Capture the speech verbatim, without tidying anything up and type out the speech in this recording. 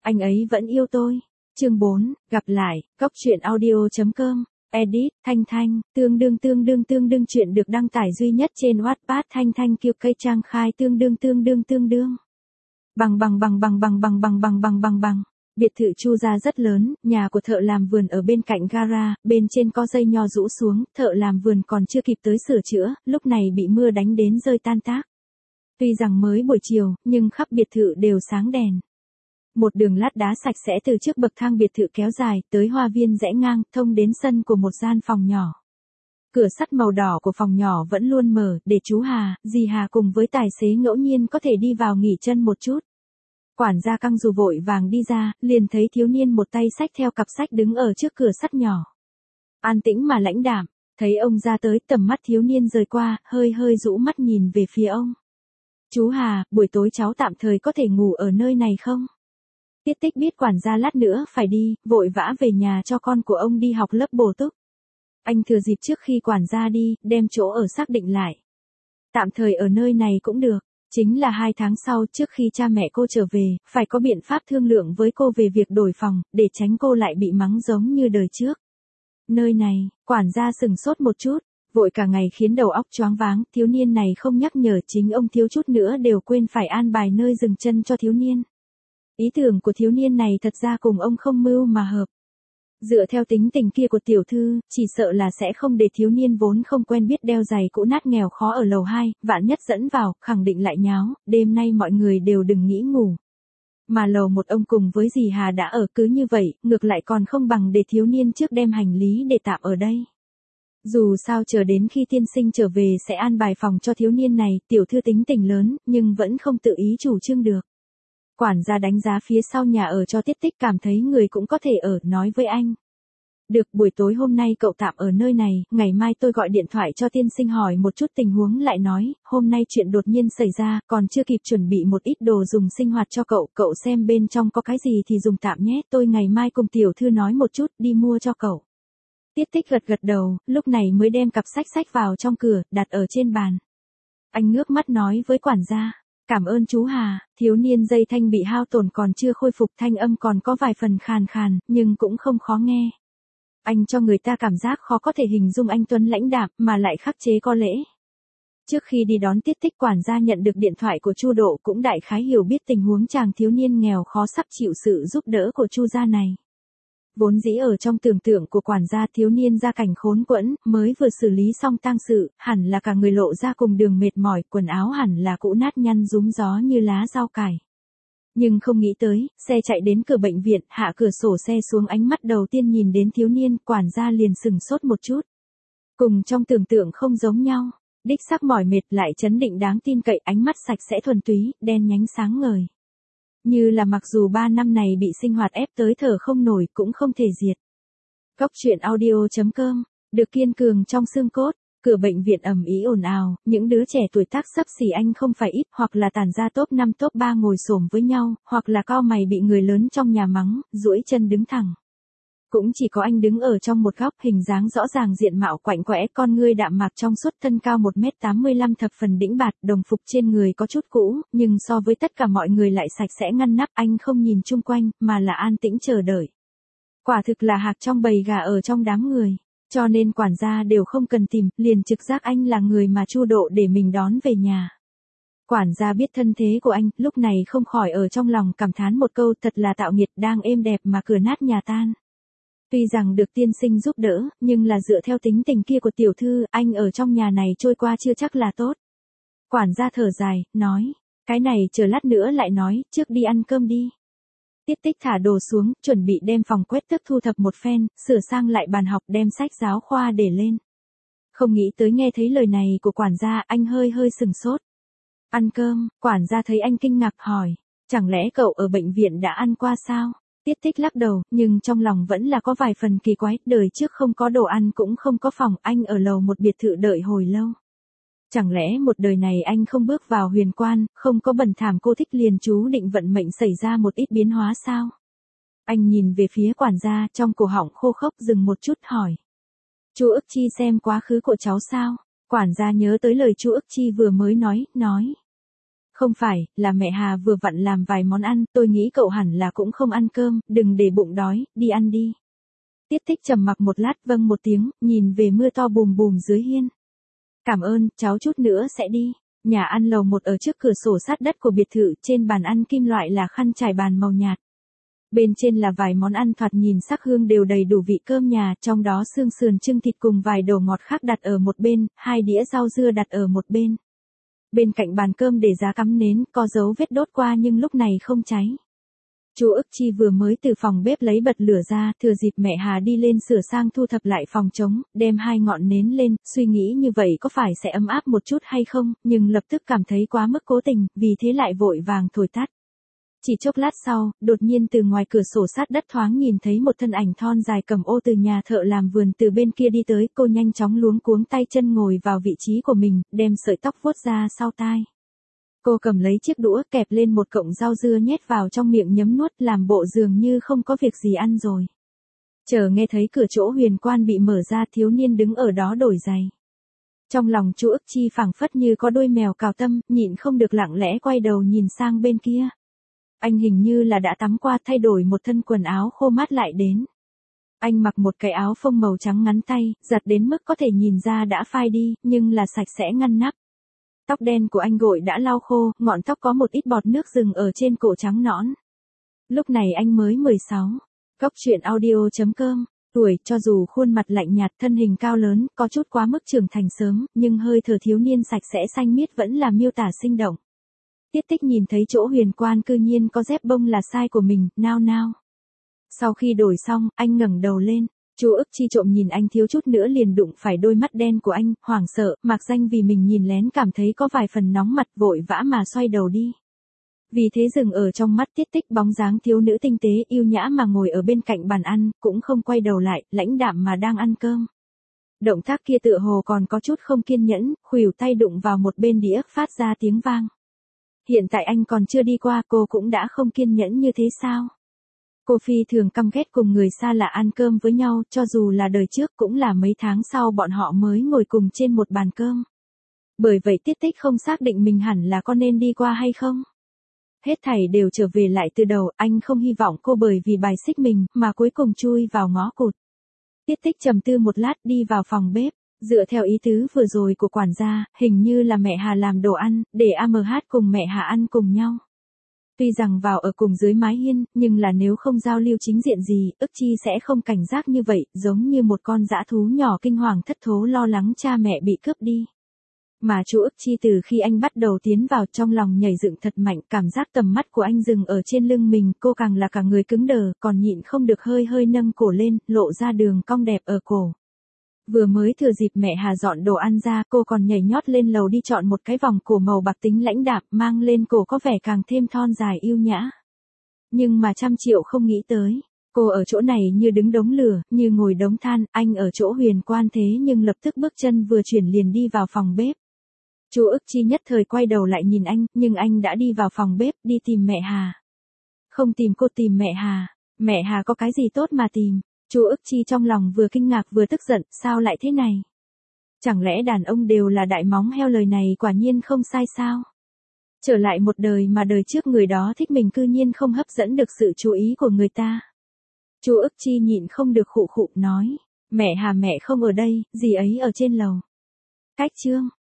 Anh ấy vẫn yêu tôi. Chương bốn, gặp lại, góc truyện audio chấm com, edit, Thanh Thanh, tương đương tương đương tương đương chuyện được đăng tải duy nhất trên Wattpad Thanh Thanh kêu cây trang khai tương đương tương đương tương đương. Bằng bằng bằng bằng bằng bằng bằng bằng bằng bằng bằng. Biệt thự Chu gia rất lớn, nhà của thợ làm vườn ở bên cạnh gara, bên trên có dây nho rũ xuống, thợ làm vườn còn chưa kịp tới sửa chữa, lúc này bị mưa đánh đến rơi tan tác. Tuy rằng mới buổi chiều, nhưng khắp biệt thự đều sáng đèn. Một đường lát đá sạch sẽ từ trước bậc thang biệt thự kéo dài, tới hoa viên rẽ ngang, thông đến sân của một gian phòng nhỏ. Cửa sắt màu đỏ của phòng nhỏ vẫn luôn mở, để chú Hà, dì Hà cùng với tài xế ngẫu nhiên có thể đi vào nghỉ chân một chút. Quản gia căng dù vội vàng đi ra, liền thấy thiếu niên một tay xách theo cặp sách đứng ở trước cửa sắt nhỏ. An tĩnh mà lãnh đạm, thấy ông ra tới, tầm mắt thiếu niên rời qua, hơi hơi rũ mắt nhìn về phía ông. Chú Hà, buổi tối cháu tạm thời có thể ngủ ở nơi này không? Tiết Tích biết quản gia lát nữa phải đi, vội vã về nhà cho con của ông đi học lớp bổ túc. Anh thừa dịp trước khi quản gia đi, đem chỗ ở xác định lại. Tạm thời ở nơi này cũng được, chính là hai tháng sau trước khi cha mẹ cô trở về, phải có biện pháp thương lượng với cô về việc đổi phòng, để tránh cô lại bị mắng giống như đời trước. Nơi này, quản gia sừng sốt một chút, vội cả ngày khiến đầu óc choáng váng, thiếu niên này không nhắc nhở chính ông thiếu chút nữa đều quên phải an bài nơi dừng chân cho thiếu niên. Ý tưởng của thiếu niên này thật ra cùng ông không mưu mà hợp. Dựa theo tính tình kia của tiểu thư, chỉ sợ là sẽ không để thiếu niên vốn không quen biết đeo giày cũ nát nghèo khó ở lầu hai, vạn nhất dẫn vào, khẳng định lại nháo, đêm nay mọi người đều đừng nghĩ ngủ. Mà lầu một ông cùng với dì Hà đã ở cứ như vậy, ngược lại còn không bằng để thiếu niên trước đem hành lý để tạm ở đây. Dù sao chờ đến khi tiên sinh trở về sẽ an bài phòng cho thiếu niên này, tiểu thư tính tình lớn, nhưng vẫn không tự ý chủ trương được. Quản gia đánh giá phía sau nhà ở cho Tiết Tích cảm thấy người cũng có thể ở, nói với anh. Được, buổi tối hôm nay cậu tạm ở nơi này, ngày mai tôi gọi điện thoại cho tiên sinh hỏi một chút tình huống lại nói, hôm nay chuyện đột nhiên xảy ra, còn chưa kịp chuẩn bị một ít đồ dùng sinh hoạt cho cậu, cậu xem bên trong có cái gì thì dùng tạm nhé, tôi ngày mai cùng tiểu thư nói một chút, đi mua cho cậu. Tiết Tích gật gật đầu, lúc này mới đem cặp sách sách vào trong cửa, đặt ở trên bàn. Anh ngước mắt nói với quản gia. Cảm ơn chú Hà, thiếu niên dây thanh bị hao tổn còn chưa khôi phục, thanh âm còn có vài phần khàn khàn, nhưng cũng không khó nghe. Anh cho người ta cảm giác khó có thể hình dung anh tuấn lãnh đạm, mà lại khắc chế có lễ. Trước khi đi đón Tiết Tích, quản gia nhận được điện thoại của Chu Độ cũng đại khái hiểu biết tình huống chàng thiếu niên nghèo khó sắp chịu sự giúp đỡ của Chu gia này. Vốn dĩ ở trong tưởng tượng của quản gia, thiếu niên gia cảnh khốn quẫn, mới vừa xử lý xong tang sự, hẳn là cả người lộ ra cùng đường mệt mỏi, quần áo hẳn là cũ nát nhăn rúm gió như lá rau cải. Nhưng không nghĩ tới, xe chạy đến cửa bệnh viện, hạ cửa sổ xe xuống, ánh mắt đầu tiên nhìn đến thiếu niên, quản gia liền sừng sốt một chút. Cùng trong tưởng tượng không giống nhau, đích xác mỏi mệt lại trấn định đáng tin cậy, ánh mắt sạch sẽ thuần túy, đen nhánh sáng ngời. Như là mặc dù ba năm này bị sinh hoạt ép tới thở không nổi cũng không thể diệt. Góc truyện audio chấm com, được kiên cường trong xương cốt, cửa bệnh viện ầm ĩ ồn ào, những đứa trẻ tuổi tác xấp xỉ anh không phải ít, hoặc là tản ra top năm top ba ngồi xổm với nhau, hoặc là cau mày bị người lớn trong nhà mắng, duỗi chân đứng thẳng. Cũng chỉ có anh đứng ở trong một góc, hình dáng rõ ràng, diện mạo quạnh quẽ, con ngươi đạm mạc trong suốt, thân cao một mét tám mươi lăm thập phần đĩnh bạt, đồng phục trên người có chút cũ, nhưng so với tất cả mọi người lại sạch sẽ ngăn nắp. Anh không nhìn chung quanh, mà là an tĩnh chờ đợi. Quả thực là hạc trong bầy gà ở trong đám người, cho nên quản gia đều không cần tìm, liền trực giác anh là người mà Chu Độ để mình đón về nhà. Quản gia biết thân thế của anh, lúc này không khỏi ở trong lòng cảm thán một câu, thật là tạo nghiệt, đang êm đẹp mà cửa nát nhà tan. Tuy rằng được tiên sinh giúp đỡ, nhưng là dựa theo tính tình kia của tiểu thư, anh ở trong nhà này trôi qua chưa chắc là tốt. Quản gia thở dài, nói, cái này chờ lát nữa lại nói, trước đi ăn cơm đi. Tiết Tích thả đồ xuống, chuẩn bị đem phòng quét tước thu thập một phen, sửa sang lại bàn học, đem sách giáo khoa để lên. Không nghĩ tới nghe thấy lời này của quản gia, anh hơi hơi sừng sốt. Ăn cơm, quản gia thấy anh kinh ngạc hỏi, chẳng lẽ cậu ở bệnh viện đã ăn qua sao? Tiết Tích lắc đầu, nhưng trong lòng vẫn là có vài phần kỳ quái, đời trước không có đồ ăn cũng không có phòng, anh ở lầu một biệt thự đợi hồi lâu. Chẳng lẽ một đời này anh không bước vào huyền quan, không có bần thảm cô thích liền chú định vận mệnh xảy ra một ít biến hóa sao? Anh nhìn về phía quản gia, trong cổ họng khô khốc, dừng một chút hỏi. Chu Ức Chi xem quá khứ của cháu sao? Quản gia nhớ tới lời Chu Ức Chi vừa mới nói, nói. Không phải, là mẹ Hà vừa vặn làm vài món ăn, tôi nghĩ cậu hẳn là cũng không ăn cơm, đừng để bụng đói, đi ăn đi. Tiết Tích trầm mặc một lát vâng một tiếng, nhìn về mưa to bùm bùm dưới hiên. Cảm ơn, cháu chút nữa sẽ đi. Nhà ăn lầu một ở trước cửa sổ sát đất của biệt thự, trên bàn ăn kim loại là khăn trải bàn màu nhạt. Bên trên là vài món ăn thoạt nhìn sắc hương đều đầy đủ vị cơm nhà, trong đó xương sườn trưng thịt cùng vài đồ ngọt khác đặt ở một bên, hai đĩa rau dưa đặt ở một bên. Bên cạnh bàn cơm để giá cắm nến, có dấu vết đốt qua nhưng lúc này không cháy. Chú Ức Chi vừa mới từ phòng bếp lấy bật lửa ra, thừa dịp mẹ Hà đi lên sửa sang thu thập lại phòng trống, đem hai ngọn nến lên, suy nghĩ như vậy có phải sẽ ấm áp một chút hay không, nhưng lập tức cảm thấy quá mức cố tình, vì thế lại vội vàng thổi tắt. Chỉ chốc lát sau, đột nhiên từ ngoài cửa sổ sát đất thoáng nhìn thấy một thân ảnh thon dài cầm ô từ nhà thợ làm vườn từ bên kia đi tới, cô nhanh chóng luống cuống tay chân ngồi vào vị trí của mình, đem sợi tóc vuốt ra sau tai. Cô cầm lấy chiếc đũa kẹp lên một cọng rau dưa nhét vào trong miệng nhấm nuốt làm bộ dường như không có việc gì ăn rồi. Chờ nghe thấy cửa chỗ huyền quan bị mở ra, thiếu niên đứng ở đó đổi giày. Trong lòng chú Ức Chi phảng phất như có đôi mèo cào tâm, nhịn không được lặng lẽ quay đầu nhìn sang bên kia. Anh hình như là đã tắm qua, thay đổi một thân quần áo khô mát lại đến. Anh mặc một cái áo phông màu trắng ngắn tay, giặt đến mức có thể nhìn ra đã phai đi, nhưng là sạch sẽ ngăn nắp. Tóc đen của anh gội đã lau khô, ngọn tóc có một ít bọt nước rừng ở trên cổ trắng nõn. Lúc này anh mới mười sáu. Cóc truyện audio chấm com. Tuổi, cho dù khuôn mặt lạnh nhạt, thân hình cao lớn, có chút quá mức trưởng thành sớm, nhưng hơi thở thiếu niên sạch sẽ xanh miết vẫn là miêu tả sinh động. Tiết Tích nhìn thấy chỗ huyền quan cư nhiên có dép bông là sai của mình, nao nao. Sau khi đổi xong, anh ngẩng đầu lên. Chú Ức Chi trộm nhìn anh thiếu chút nữa liền đụng phải đôi mắt đen của anh, hoảng sợ, mạc danh vì mình nhìn lén cảm thấy có vài phần nóng mặt, vội vã mà xoay đầu đi. Vì thế dừng ở trong mắt Tiết Tích bóng dáng thiếu nữ tinh tế yêu nhã mà ngồi ở bên cạnh bàn ăn, cũng không quay đầu lại, lãnh đạm mà đang ăn cơm. Động tác kia tựa hồ còn có chút không kiên nhẫn, khuỷu tay đụng vào một bên đĩa, phát ra tiếng vang. Hiện tại anh còn chưa đi qua, cô cũng đã không kiên nhẫn như thế sao? Cô phi thường căm ghét cùng người xa lạ ăn cơm với nhau, cho dù là đời trước cũng là mấy tháng sau bọn họ mới ngồi cùng trên một bàn cơm. Bởi vậy Tiết Tích không xác định mình hẳn là có nên đi qua hay không. Hết thảy đều trở về lại từ đầu, anh không hy vọng cô bởi vì bài xích mình, mà cuối cùng chui vào ngõ cụt. Tiết Tích trầm tư một lát đi vào phòng bếp, dựa theo ý tứ vừa rồi của quản gia, hình như là mẹ Hà làm đồ ăn, để a em hát cùng mẹ Hà ăn cùng nhau. Tuy rằng vào ở cùng dưới mái hiên, nhưng là nếu không giao lưu chính diện gì, Ức Chi sẽ không cảnh giác như vậy, giống như một con dã thú nhỏ kinh hoàng thất thố lo lắng cha mẹ bị cướp đi. Mà chú Ức Chi từ khi anh bắt đầu tiến vào trong lòng nhảy dựng thật mạnh, cảm giác tầm mắt của anh dừng ở trên lưng mình, cô càng là cả người cứng đờ, còn nhịn không được hơi hơi nâng cổ lên, lộ ra đường cong đẹp ở cổ. Vừa mới thừa dịp mẹ Hà dọn đồ ăn ra, cô còn nhảy nhót lên lầu đi chọn một cái vòng cổ màu bạc tính lãnh đạm, mang lên cổ có vẻ càng thêm thon dài yêu nhã. Nhưng mà trăm triệu không nghĩ tới, cô ở chỗ này như đứng đống lửa, như ngồi đống than, anh ở chỗ huyền quan thế nhưng lập tức bước chân vừa chuyển liền đi vào phòng bếp. Chú Ức Chi nhất thời quay đầu lại nhìn anh, nhưng anh đã đi vào phòng bếp, đi tìm mẹ Hà. Không tìm cô, tìm mẹ Hà. Mẹ Hà có cái gì tốt mà tìm? Chú Ức Chi trong lòng vừa kinh ngạc vừa tức giận, sao lại thế này? Chẳng lẽ đàn ông đều là đại móng heo, lời này quả nhiên không sai sao? Trở lại một đời mà đời trước người đó thích mình cư nhiên không hấp dẫn được sự chú ý của người ta. Chú Ức Chi nhịn không được khụ khụ nói, mẹ Hà mẹ không ở đây, dì ấy ở trên lầu. Cách chương.